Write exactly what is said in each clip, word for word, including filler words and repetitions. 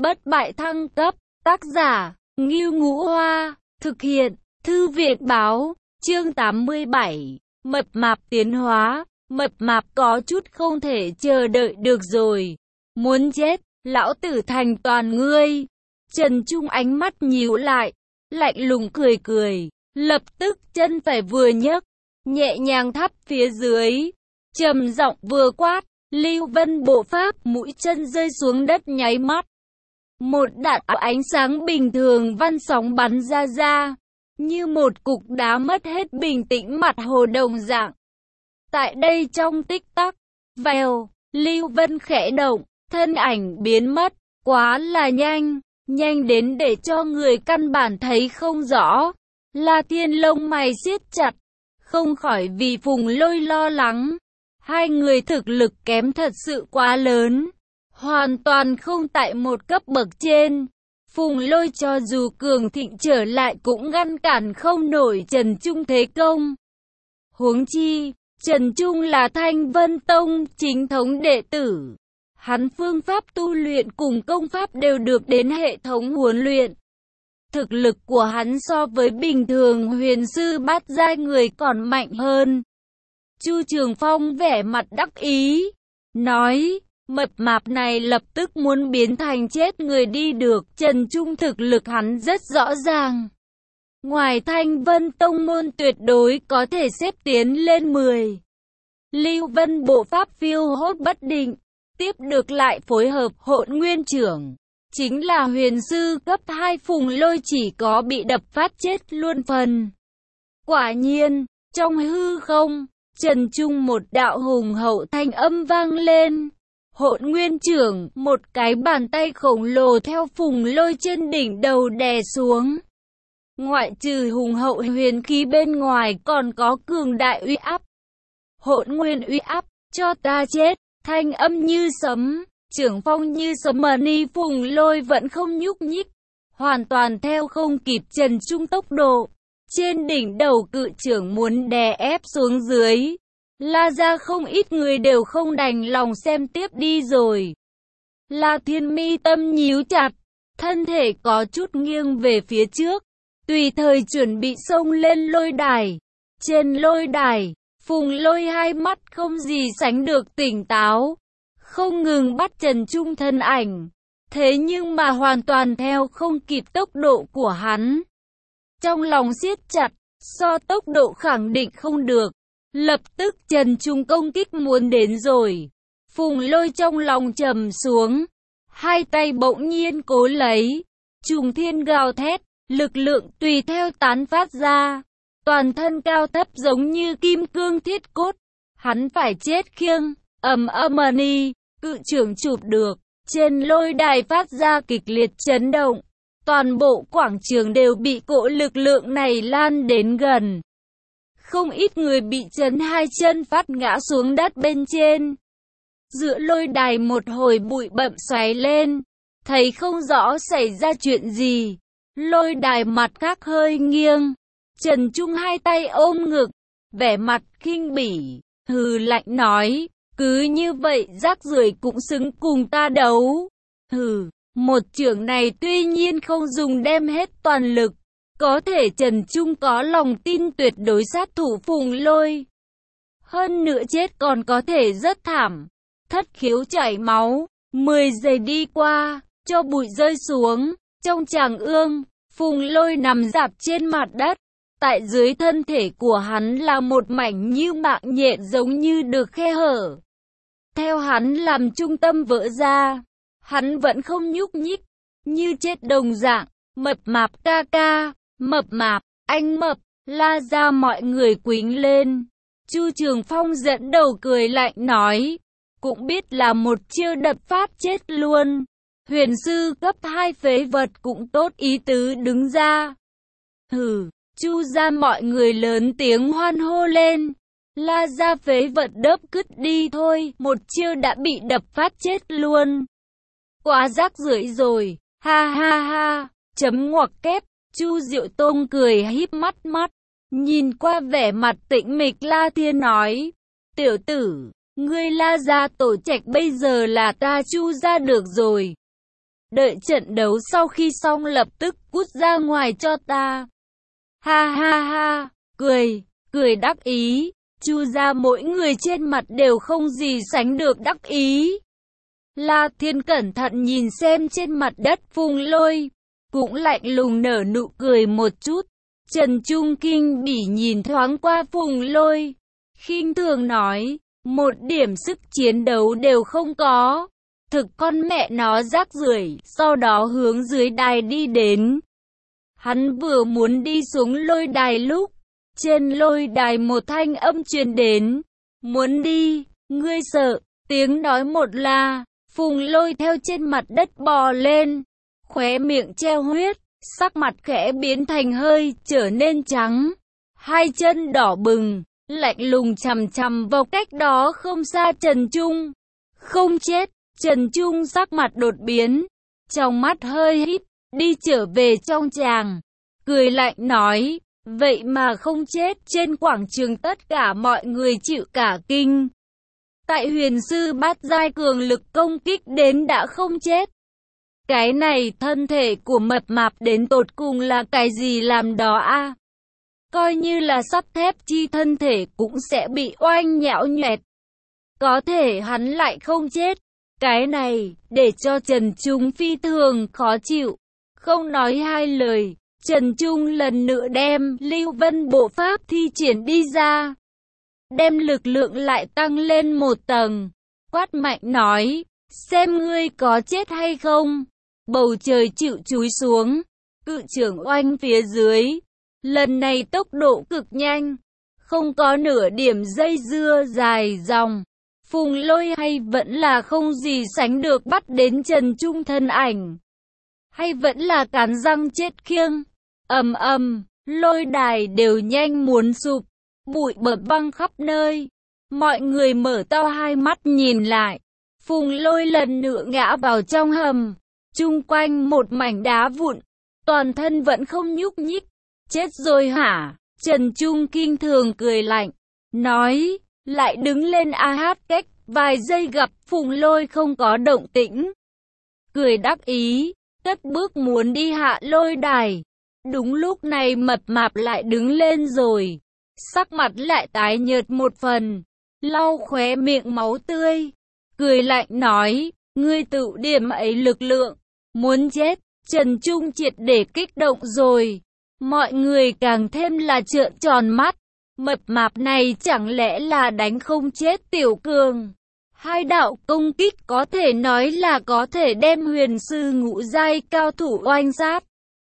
bất bại thăng cấp, tác giả, Ngưu Ngũ Hoa, thực hiện, Thư viện Báo, chương tám mươi bảy, mập mạp tiến hóa, mập mạp có chút không thể chờ đợi được rồi, muốn chết, lão tử thành toàn ngươi. Trần Trung ánh mắt nhíu lại, lạnh lùng cười cười, lập tức chân phải vừa nhấc, nhẹ nhàng thắp phía dưới, trầm giọng vừa quát, Lưu Vân bộ pháp, mũi chân rơi xuống đất nháy mắt. Một đạn ánh sáng bình thường văn sóng bắn ra ra, như một cục đá mất hết bình tĩnh mặt hồ đồng dạng. Tại đây trong tích tắc, vèo, Lưu Vân khẽ động, thân ảnh biến mất, quá là nhanh, nhanh đến để cho người căn bản thấy không rõ. La Thiên lông mày siết chặt, không khỏi vì Phùng Lôi lo lắng. Hai người thực lực kém thật sự quá lớn, hoàn toàn không tại một cấp bậc trên. Phùng Lôi cho dù cường thịnh trở lại cũng ngăn cản không nổi Trần Trung thế công. Huống chi, Trần Trung là Thanh Vân Tông chính thống đệ tử. Hắn phương pháp tu luyện cùng công pháp đều được đến hệ thống huấn luyện. Thực lực của hắn so với bình thường huyền sư bát giai người còn mạnh hơn. Chu Trường Phong vẻ mặt đắc ý, nói, mập mạp này lập tức muốn biến thành chết người đi được. Trần Trung thực lực hắn rất rõ ràng. Ngoài Thanh Vân Tông môn tuyệt đối có thể xếp tiến lên mười. Lưu Vân bộ pháp phiêu hốt bất định, tiếp được lại phối hợp Hỗn Nguyên trưởng. Chính là huyền sư cấp hai Phùng Lôi chỉ có bị đập phát chết luôn phần. Quả nhiên, trong hư không, Trần Trung một đạo hùng hậu thanh âm vang lên. Hỗn Nguyên trưởng, một cái bàn tay khổng lồ theo Phùng Lôi trên đỉnh đầu đè xuống. Ngoại trừ hùng hậu huyền khí bên ngoài còn có cường đại uy áp. Hỗn Nguyên uy áp, cho ta chết, thanh âm như sấm, trưởng phong như sấm mờ ni. Phùng Lôi vẫn không nhúc nhích, hoàn toàn theo không kịp Trần Trung tốc độ. Trên đỉnh đầu cự trưởng muốn đè ép xuống dưới, La ra không ít người đều không đành lòng xem tiếp đi rồi. La Thiên mi tâm nhíu chặt, thân thể có chút nghiêng về phía trước, tùy thời chuẩn bị xông lên lôi đài. Trên lôi đài, Phùng Lôi hai mắt không gì sánh được tỉnh táo, không ngừng bắt Trần Trung thân ảnh, thế nhưng mà hoàn toàn theo không kịp tốc độ của hắn. Trong lòng siết chặt, so tốc độ khẳng định không được. Lập tức Trần Trung công kích muốn đến rồi. Phùng Lôi trong lòng trầm xuống, hai tay bỗng nhiên cố lấy, trùng thiên gào thét, lực lượng tùy theo tán phát ra. Toàn thân cao thấp giống như kim cương thiết cốt, hắn phải chết khiêng, ầm ầm ni, cự trưởng chụp được, trên lôi đài phát ra kịch liệt chấn động. Toàn bộ quảng trường đều bị cỗ lực lượng này lan đến gần. Không ít người bị chấn hai chân phát ngã xuống đất bên trên. Giữa lôi đài một hồi bụi bặm xoáy lên, thấy không rõ xảy ra chuyện gì. Lôi đài mặt khác hơi nghiêng, Trần Trung hai tay ôm ngực, vẻ mặt khinh bỉ, hừ lạnh nói, cứ như vậy rác rưởi cũng xứng cùng ta đấu. Hừ, một chưởng này tuy nhiên không dùng đem hết toàn lực, có thể Trần Trung có lòng tin tuyệt đối sát thủ Phùng Lôi. Hơn nữa chết còn có thể rất thảm, thất khiếu chảy máu. Mười giây đi qua, cho bụi rơi xuống, trong tràng ương, Phùng Lôi nằm rạp trên mặt đất. Tại dưới thân thể của hắn là một mảnh như mạng nhện giống như được khe hở. Theo hắn làm trung tâm vỡ ra, hắn vẫn không nhúc nhích, như chết đồng dạng. Mập mạp ca ca, mập mạp, anh mập, La ra mọi người quýnh lên. Chu Trường Phong dẫn đầu cười lạnh nói, cũng biết là một chiêu đập phát chết luôn. Huyền sư cấp hai phế vật cũng tốt ý tứ đứng ra. Hừ, Chu ra mọi người lớn tiếng hoan hô lên. La ra phế vật đớp cứt đi thôi, một chiêu đã bị đập phát chết luôn. Quá rác rưởi rồi, ha ha ha, chấm ngoặc kép. Chu Diệu Tông cười híp mắt mắt, nhìn qua vẻ mặt tĩnh mịch La Thiên nói, tiểu tử, ngươi La gia tổ trạch bây giờ là ta Chu gia được rồi. Đợi trận đấu sau khi xong lập tức cút ra ngoài cho ta. Ha ha ha, cười, cười đắc ý. Chu ra mỗi người trên mặt đều không gì sánh được đắc ý. La Thiên cẩn thận nhìn xem trên mặt đất Phùng Lôi, cũng lạnh lùng nở nụ cười một chút. Trần Trung kinh bỉ nhìn thoáng qua Phùng Lôi, khinh thường nói, một điểm sức chiến đấu đều không có, thực con mẹ nó rác rưởi. Sau đó hướng dưới đài đi đến. Hắn vừa muốn đi xuống lôi đài lúc trên lôi đài một thanh âm truyền đến, muốn đi, ngươi sợ. Tiếng nói một là, Phùng Lôi theo trên mặt đất bò lên, khóe miệng treo huyết, sắc mặt khẽ biến thành hơi trở nên trắng, hai chân đỏ bừng, lạnh lùng chằm chằm vào cách đó không xa Trần Trung. Không chết. Trần Trung sắc mặt đột biến, trong mắt hơi híp, đi trở về trong tràng, cười lạnh nói, vậy mà không chết. Trên quảng trường tất cả mọi người chịu cả kinh. Tại huyền sư bát giai cường lực công kích đến đã không chết. Cái này thân thể của mập mạp đến tột cùng là cái gì làm đó a? Coi như là sắt thép chi thân thể cũng sẽ bị oanh nhão nhoẹt. Có thể hắn lại không chết. Cái này, để cho Trần Trung phi thường khó chịu. Không nói hai lời, Trần Trung lần nữa đem Lưu Vân bộ pháp thi triển đi ra. Đem lực lượng lại tăng lên một tầng. Quát mạnh nói, xem ngươi có chết hay không. Bầu trời chịu chúi xuống, cự trưởng oanh phía dưới. Lần này tốc độ cực nhanh, không có nửa điểm dây dưa dài dòng. Phùng Lôi hay vẫn là không gì sánh được bắt đến Trần Trung thân ảnh, hay vẫn là cắn răng chết khiêng. Ầm ầm, lôi đài đều nhanh muốn sụp, bụi bợm văng khắp nơi. Mọi người mở to hai mắt nhìn lại. Phùng Lôi lần nữa ngã vào trong hầm, chung quanh một mảnh đá vụn, toàn thân vẫn không nhúc nhích. Chết rồi hả? Trần Trung kinh thường cười lạnh, nói, lại đứng lên a hát cách, vài giây gặp Phùng Lôi không có động tĩnh. Cười đắc ý, cất bước muốn đi hạ lôi đài. Đúng lúc này mập mạp lại đứng lên rồi, sắc mặt lại tái nhợt một phần, lau khóe miệng máu tươi, cười lạnh nói, ngươi tự điểm ấy lực lượng, muốn chết. Trần Trung triệt để kích động rồi, mọi người càng thêm là trợn tròn mắt, mập mạp này chẳng lẽ là đánh không chết Tiểu Cường. Hai đạo công kích có thể nói là có thể đem huyền sư ngũ giai cao thủ oanh sát.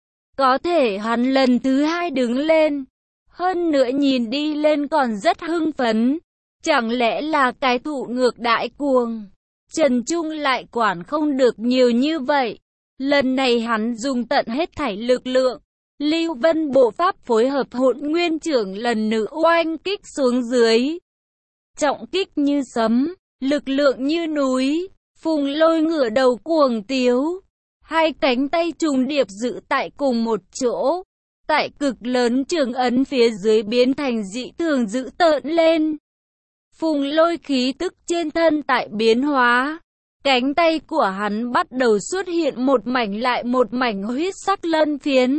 Có thể hắn lần thứ hai đứng lên, hơn nữa nhìn đi lên còn rất hưng phấn. Chẳng lẽ là cái thụ ngược đại cuồng? Trần Trung lại quản không được nhiều như vậy. Lần này hắn dùng tận hết thảy lực lượng. Lưu Vân bộ pháp phối hợp Hỗn Nguyên trưởng lần nữa oanh kích xuống dưới. Trọng kích như sấm, lực lượng như núi. Phùng Lôi ngửa đầu cuồng tiếu, hai cánh tay trùng điệp giữ tại cùng một chỗ. Tại cực lớn trường ấn phía dưới biến thành dị thường dữ tợn lên. Phùng Lôi khí tức trên thân tại biến hóa. Cánh tay của hắn bắt đầu xuất hiện một mảnh lại một mảnh huyết sắc lân phiến.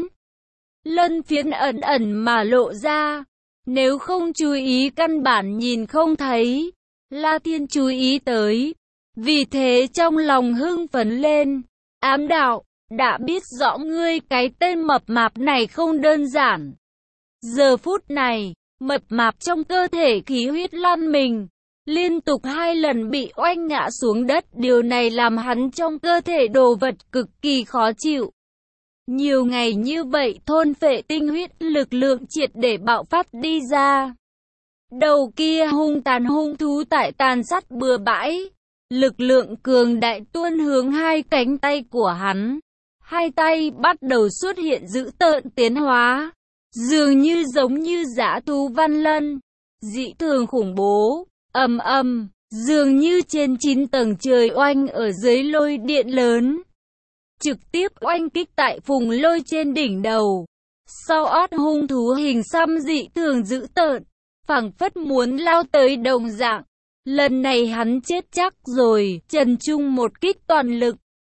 Lân phiến ẩn ẩn mà lộ ra, nếu không chú ý căn bản nhìn không thấy. La Thiên chú ý tới, vì thế trong lòng hưng phấn lên. Ám đạo, đã biết rõ ngươi cái tên mập mạp này không đơn giản. Giờ phút này, mập mạp trong cơ thể khí huyết lan mình, liên tục hai lần bị oanh ngã xuống đất. Điều này làm hắn trong cơ thể đồ vật cực kỳ khó chịu. Nhiều ngày như vậy thôn phệ tinh huyết, lực lượng triệt để bạo phát đi ra. Đầu kia hung tàn hung thú tại tàn sát bừa bãi. Lực lượng cường đại tuôn hướng hai cánh tay của hắn. Hai tay bắt đầu xuất hiện dữ tợn tiến hóa, dường như giống như dã thú văn lân, dị thường khủng bố. Ầm ầm, dường như trên chín tầng trời oanh ở dưới lôi điện lớn, trực tiếp oanh kích tại Phùng Lôi trên đỉnh đầu. Sau ót hung thú hình xăm dị thường dữ tợn, phảng phất muốn lao tới đồng dạng. Lần này hắn chết chắc rồi. Trần Trung một kích toàn lực,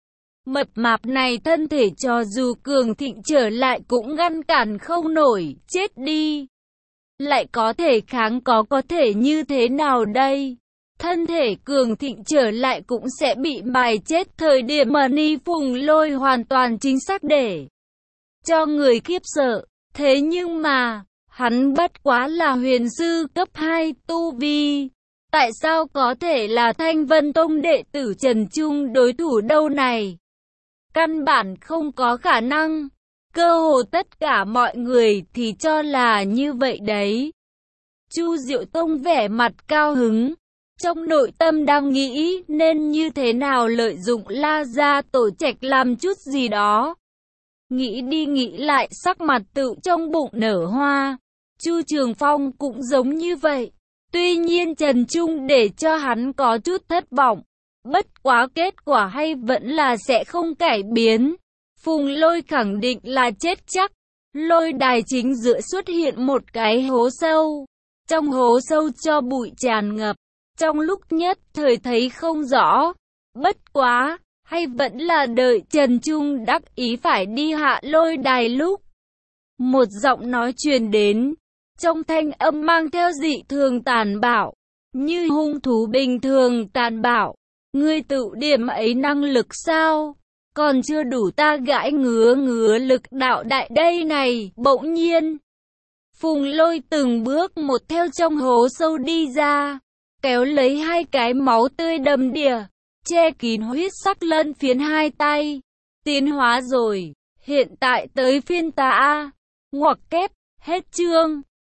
Mập mạp này thân thể cho dù cường thịnh trở lại cũng ngăn cản không nổi, chết đi. Lại có thể kháng có có thể như thế nào đây? Thân thể cường thịnh trở lại cũng sẽ bị mài chết. Thời điểm mà Ni Phùng Lôi hoàn toàn chính xác để cho người khiếp sợ. Thế nhưng mà, hắn bất quá là huyền sư cấp hai tu vi. Tại sao có thể là Thanh Vân Tông đệ tử Trần Trung đối thủ đâu này? Căn bản không có khả năng. Cơ hồ tất cả mọi người thì cho là như vậy đấy. Chu Diệu Tông vẻ mặt cao hứng. Trong nội tâm đang nghĩ nên như thế nào lợi dụng La Gia Tổ Trạch làm chút gì đó. Nghĩ đi nghĩ lại sắc mặt tự trong bụng nở hoa. Chu Trường Phong cũng giống như vậy. Tuy nhiên Trần Trung để cho hắn có chút thất vọng. Bất quá kết quả hay vẫn là sẽ không cải biến. Phùng Lôi khẳng định là chết chắc. Lôi đài chính giữa xuất hiện một cái hố sâu. Trong hố sâu cho bụi tràn ngập. Trong lúc nhất thời thấy không rõ. Bất quá, hay vẫn là đợi Trần Trung đắc ý phải đi hạ lôi đài lúc. Một giọng nói truyền đến. Trong thanh âm mang theo dị thường tàn bạo. Như hung thú bình thường tàn bạo. Ngươi tự điểm ấy năng lực sao? Còn chưa đủ ta gãi ngứa ngứa lực đạo đại đây này. Bỗng nhiên, Phùng Lôi từng bước một theo trong hố sâu đi ra. Kéo lấy hai cái máu tươi đầm đìa. Che kín huyết sắc lân phiến hai tay. Tiến hóa rồi. Hiện tại tới phiên ta. Ngoặc kép. Hết chương.